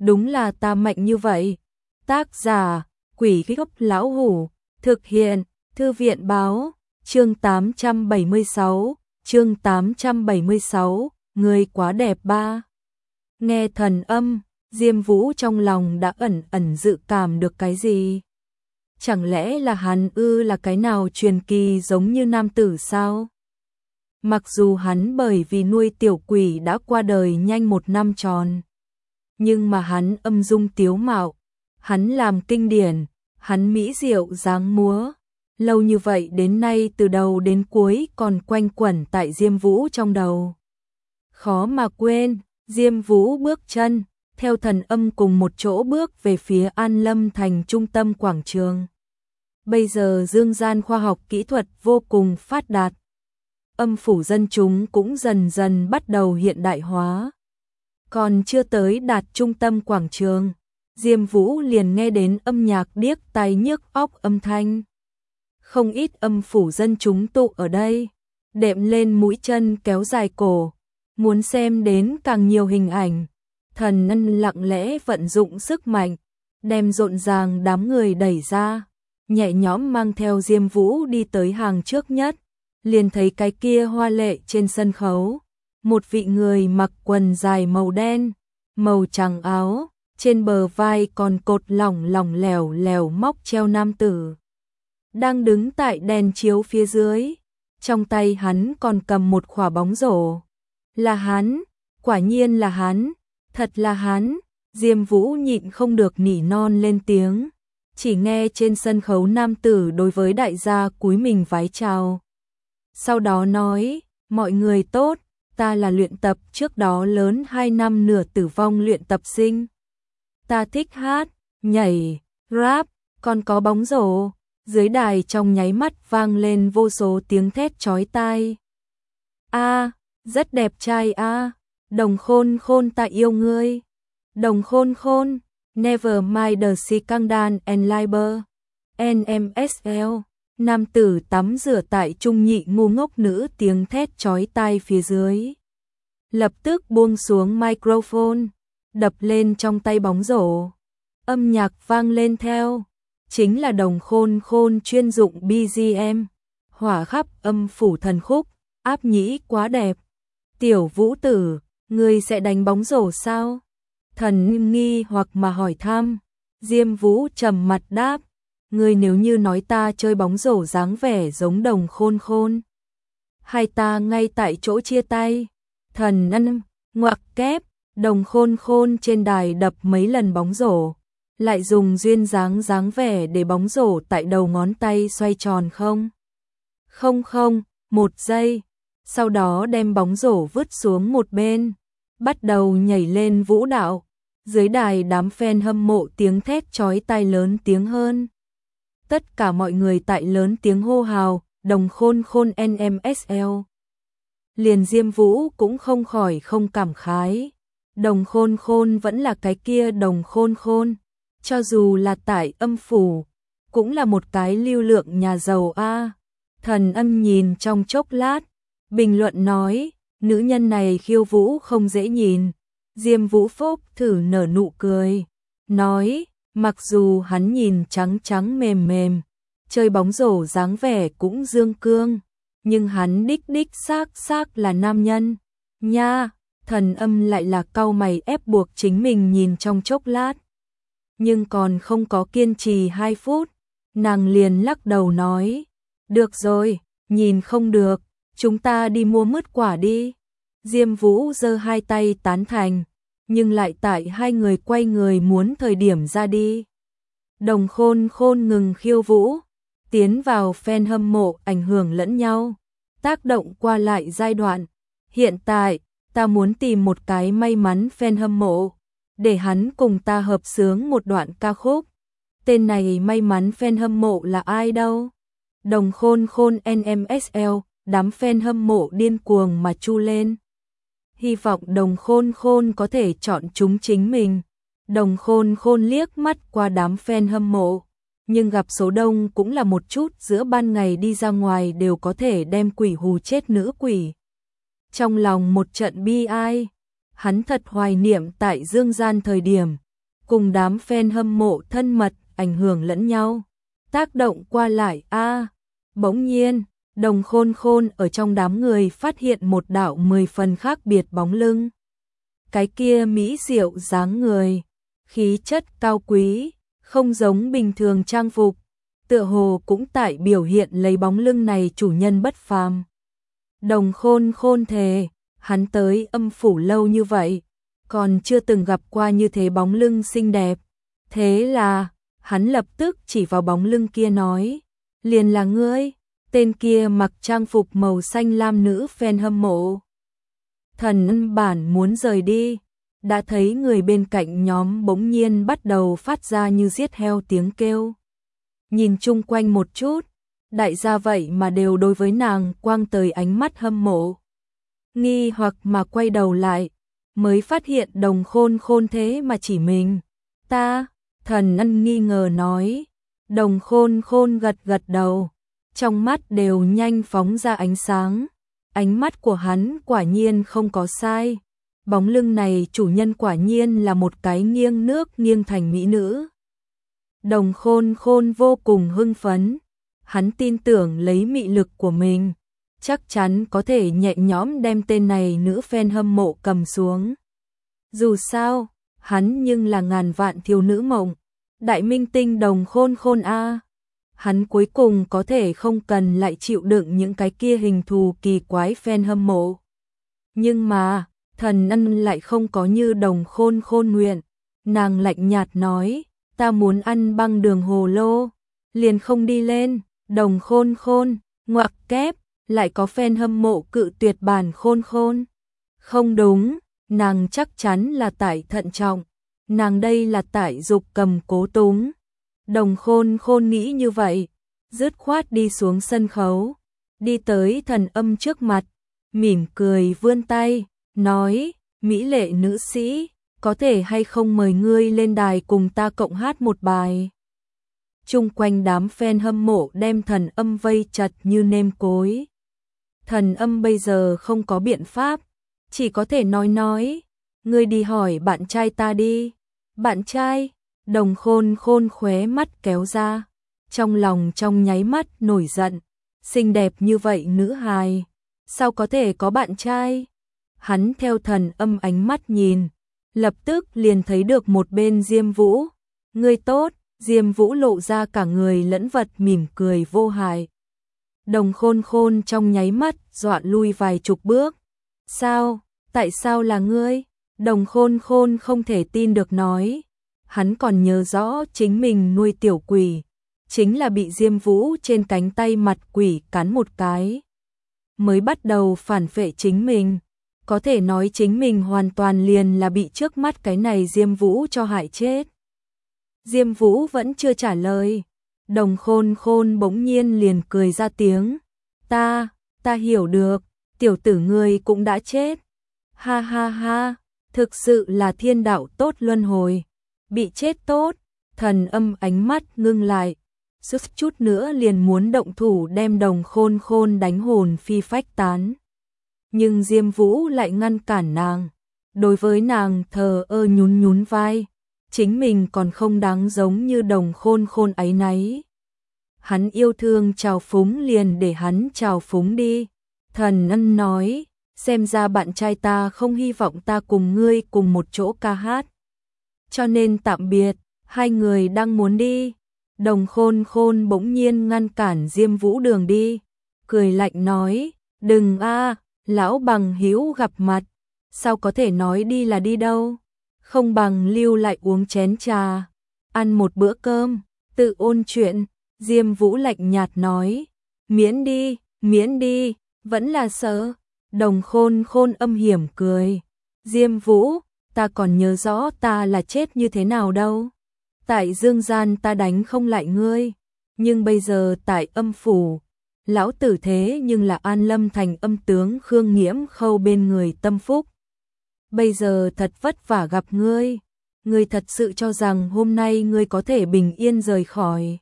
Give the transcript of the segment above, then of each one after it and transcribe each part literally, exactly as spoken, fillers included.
đúng là ta mạnh như vậy. Tác giả, Quỷ Gốc Lão Hủ, thực hiện, Thư viện Báo, chương tám trăm bảy mươi sáu, chương tám trăm bảy mươi sáu, người quá đẹp ba. Nghe thần âm, Diêm Vũ trong lòng đã ẩn ẩn dự cảm được cái gì? Chẳng lẽ là hắn ư là cái nào truyền kỳ giống như nam tử sao? Mặc dù hắn bởi vì nuôi tiểu quỷ đã qua đời nhanh một năm tròn, nhưng mà hắn âm dung tiếu mạo, hắn làm kinh điển, hắn mỹ diệu dáng múa, lâu như vậy đến nay từ đầu đến cuối còn quanh quẩn tại Diêm Vũ trong đầu. Khó mà quên, Diêm Vũ bước chân, theo thần âm cùng một chỗ bước về phía An Lâm thành trung tâm quảng trường. Bây giờ dương gian khoa học kỹ thuật vô cùng phát đạt. Âm phủ dân chúng cũng dần dần bắt đầu hiện đại hóa. Còn chưa tới đạt trung tâm quảng trường, Diêm Vũ liền nghe đến âm nhạc điếc tai nhức óc âm thanh. Không ít âm phủ dân chúng tụ ở đây, đệm lên mũi chân kéo dài cổ, muốn xem đến càng nhiều hình ảnh. Thần ân lặng lẽ vận dụng sức mạnh, đem rộn ràng đám người đẩy ra, nhẹ nhõm mang theo Diêm Vũ đi tới hàng trước nhất, liền thấy cái kia hoa lệ trên sân khấu. Một vị người mặc quần dài màu đen, màu trắng áo, trên bờ vai còn cột lỏng lỏng lẻo lẻo móc treo nam tử. Đang đứng tại đèn chiếu phía dưới, trong tay hắn còn cầm một quả bóng rổ. Là hắn, quả nhiên là hắn, thật là hắn. Diêm Vũ nhịn không được nỉ non lên tiếng, chỉ nghe trên sân khấu nam tử đối với đại gia cúi mình vái chào. Sau đó nói, mọi người tốt, ta là luyện tập trước đó lớn hai năm nửa tử vong luyện tập sinh. Ta thích hát, nhảy, rap, còn có bóng rổ. Dưới đài trong nháy mắt vang lên vô số tiếng thét chói tai. A, rất đẹp trai a, Đồng Khôn Khôn ta yêu ngươi. Đồng Khôn Khôn, Never mind the scandal and libel. en em ét lờ. Nam tử tắm rửa tại trung nhị ngu ngốc nữ tiếng thét chói tai phía dưới. Lập tức buông xuống microphone, đập lên trong tay bóng rổ. Âm nhạc vang lên theo, chính là Đồng Khôn Khôn chuyên dụng bê giê em, hỏa khắp âm phủ thần khúc, áp nhĩ quá đẹp. Tiểu Vũ tử, ngươi sẽ đánh bóng rổ sao? Thần nghi hoặc mà hỏi thăm. Diêm Vũ trầm mặt đáp, ngươi nếu như nói ta chơi bóng rổ dáng vẻ giống Đồng Khôn Khôn, hai ta ngay tại chỗ chia tay. Thần ân, ngoặc kép, Đồng Khôn Khôn trên đài đập mấy lần bóng rổ, lại dùng duyên dáng dáng vẻ để bóng rổ tại đầu ngón tay xoay tròn không? Không không, một giây, sau đó đem bóng rổ vứt xuống một bên, bắt đầu nhảy lên vũ đạo. Dưới đài đám fan hâm mộ tiếng thét chói tai lớn tiếng hơn. Tất cả mọi người tại lớn tiếng hô hào, Đồng Khôn Khôn en em ét lờ. Liền Diêm Vũ cũng không khỏi không cảm khái. Đồng Khôn Khôn vẫn là cái kia Đồng Khôn Khôn, cho dù là tại âm phủ, cũng là một cái lưu lượng nhà giàu a. Thần Âm nhìn trong chốc lát, bình luận nói, nữ nhân này khiêu vũ không dễ nhìn. Diêm Vũ phốc thử nở nụ cười, nói, mặc dù hắn nhìn trắng trắng mềm mềm, chơi bóng rổ dáng vẻ cũng dương cương, nhưng hắn đích đích xác xác là nam nhân. Nha, Thần Âm lại là cau mày ép buộc chính mình nhìn trong chốc lát. Nhưng còn không có kiên trì hai phút, nàng liền lắc đầu nói, được rồi, nhìn không được, chúng ta đi mua mứt quả đi. Diêm Vũ giơ hai tay tán thành, nhưng lại tại hai người quay người muốn thời điểm ra đi. Đồng Khôn Khôn ngừng khiêu vũ, tiến vào fan hâm mộ ảnh hưởng lẫn nhau, tác động qua lại giai đoạn. Hiện tại, ta muốn tìm một cái may mắn fan hâm mộ, để hắn cùng ta hợp xướng một đoạn ca khúc. Tên này may mắn fan hâm mộ là ai đâu? Đồng Khôn Khôn en em ét lờ, đám fan hâm mộ điên cuồng mà chu lên. Hy vọng Đồng Khôn Khôn có thể chọn chúng chính mình. Đồng Khôn Khôn liếc mắt qua đám fan hâm mộ, nhưng gặp số đông cũng là một chút giữa ban ngày đi ra ngoài đều có thể đem quỷ hù chết nữ quỷ. Trong lòng một trận bi ai, hắn thật hoài niệm tại dương gian thời điểm, cùng đám fan hâm mộ thân mật, ảnh hưởng lẫn nhau, tác động qua lại a. À, bỗng nhiên, Đồng Khôn Khôn ở trong đám người phát hiện một đạo mười phần khác biệt bóng lưng. Cái kia mỹ diệu dáng người, khí chất cao quý, không giống bình thường trang phục, tựa hồ cũng tại biểu hiện lấy bóng lưng này chủ nhân bất phàm. Đồng Khôn Khôn thề, hắn tới âm phủ lâu như vậy, còn chưa từng gặp qua như thế bóng lưng xinh đẹp. Thế là, hắn lập tức chỉ vào bóng lưng kia nói, liền là ngươi. Tên kia mặc trang phục màu xanh lam nữ fan hâm mộ. Thần Ân bản muốn rời đi, đã thấy người bên cạnh nhóm bỗng nhiên bắt đầu phát ra như giết heo tiếng kêu. Nhìn chung quanh một chút, đại gia vậy mà đều đối với nàng quang tới ánh mắt hâm mộ. Nghi hoặc mà quay đầu lại, mới phát hiện Đồng Khôn Khôn thế mà chỉ mình. Ta, Thần Ân nghi ngờ nói. Đồng Khôn Khôn gật gật đầu, trong mắt đều nhanh phóng ra ánh sáng. Ánh mắt của hắn quả nhiên không có sai. Bóng lưng này chủ nhân quả nhiên là một cái nghiêng nước nghiêng thành mỹ nữ. Đồng Khôn Khôn vô cùng hưng phấn. Hắn tin tưởng lấy mị lực của mình, chắc chắn có thể nhẹ nhõm đem tên này nữ fan hâm mộ cầm xuống. Dù sao, hắn nhưng là ngàn vạn thiếu nữ mộng. Đại minh tinh Đồng Khôn Khôn a. Hắn cuối cùng có thể không cần lại chịu đựng những cái kia hình thù kỳ quái fan hâm mộ. Nhưng mà, Thần Ân lại không có như Đồng Khôn Khôn nguyện. Nàng lạnh nhạt nói, ta muốn ăn băng đường hồ lô, liền không đi lên. Đồng Khôn Khôn, ngoặc kép, lại có fan hâm mộ cự tuyệt bản Khôn Khôn. Không đúng, nàng chắc chắn là tại thận trọng, nàng đây là tại dục cầm cố túng. Đồng Khôn Khôn nghĩ như vậy, dứt khoát đi xuống sân khấu, đi tới Thần Âm trước mặt, mỉm cười vươn tay, nói, mỹ lệ nữ sĩ, có thể hay không mời ngươi lên đài cùng ta cộng hát một bài. Chung quanh đám fan hâm mộ đem Thần Âm vây chặt như nêm cối. Thần Âm bây giờ không có biện pháp, chỉ có thể nói nói, ngươi đi hỏi bạn trai ta đi. Bạn trai? Đồng Khôn Khôn khóe mắt kéo ra, trong lòng trong nháy mắt nổi giận, xinh đẹp như vậy nữ hài, sao có thể có bạn trai? Hắn theo Thần Âm ánh mắt nhìn, lập tức liền thấy được một bên Diêm Vũ. Ngươi tốt. Diêm Vũ lộ ra cả người lẫn vật mỉm cười vô hại. Đồng Khôn Khôn trong nháy mắt dọa lui vài chục bước. Sao? Tại sao là ngươi? Đồng Khôn Khôn không thể tin được nói. Hắn còn nhớ rõ chính mình nuôi tiểu quỷ, chính là bị Diêm Vũ trên cánh tay mặt quỷ cắn một cái, mới bắt đầu phản phệ chính mình. Có thể nói chính mình hoàn toàn liền là bị trước mắt cái này Diêm Vũ cho hại chết. Diêm Vũ vẫn chưa trả lời. Đồng Khôn Khôn bỗng nhiên liền cười ra tiếng. Ta, ta hiểu được, tiểu tử ngươi cũng đã chết. Ha ha ha, thực sự là thiên đạo tốt luân hồi. Bị chết tốt. Thần Âm ánh mắt ngưng lại, suýt chút nữa liền muốn động thủ đem Đồng Khôn Khôn đánh hồn phi phách tán. Nhưng Diêm Vũ lại ngăn cản nàng. Đối với nàng thờ ơ nhún nhún vai. Chính mình còn không đáng giống như Đồng Khôn Khôn ấy nấy. Hắn yêu thương trào phúng liền để hắn trào phúng đi. Thần Ân nói, xem ra bạn trai ta không hy vọng ta cùng ngươi cùng một chỗ ca hát. Cho nên tạm biệt, hai người đang muốn đi. Đồng Khôn Khôn bỗng nhiên ngăn cản Diêm Vũ đường đi. Cười lạnh nói, đừng a, lão bằng hữu gặp mặt. Sao có thể nói đi là đi đâu? Không bằng lưu lại uống chén trà, ăn một bữa cơm, tự ôn chuyện. Diêm Vũ lạnh nhạt nói, miễn đi, miễn đi, vẫn là sợ. Đồng Khôn Khôn âm hiểm cười, Diêm Vũ, ta còn nhớ rõ ta là chết như thế nào đâu. Tại dương gian ta đánh không lại ngươi, nhưng bây giờ tại âm phủ, lão tử thế nhưng là An Lâm thành âm tướng Khương Nghiễm Khâu bên người tâm phúc. Bây giờ thật vất vả gặp ngươi, ngươi thật sự cho rằng hôm nay ngươi có thể bình yên rời khỏi.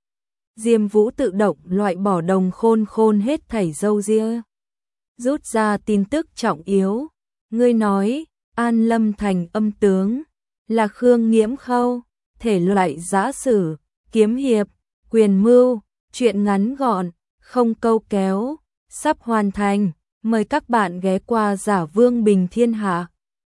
Diêm Vũ tự động loại bỏ Đồng Khôn Khôn hết thảy râu ria, rút ra tin tức trọng yếu. Ngươi nói, An Lâm thành âm tướng, là Khương Nghiễm Khâu, thể loại giã sử, kiếm hiệp, quyền mưu, truyện ngắn gọn, không câu kéo, sắp hoàn thành. Mời các bạn ghé qua Giả Vương Bình Thiên Hạ.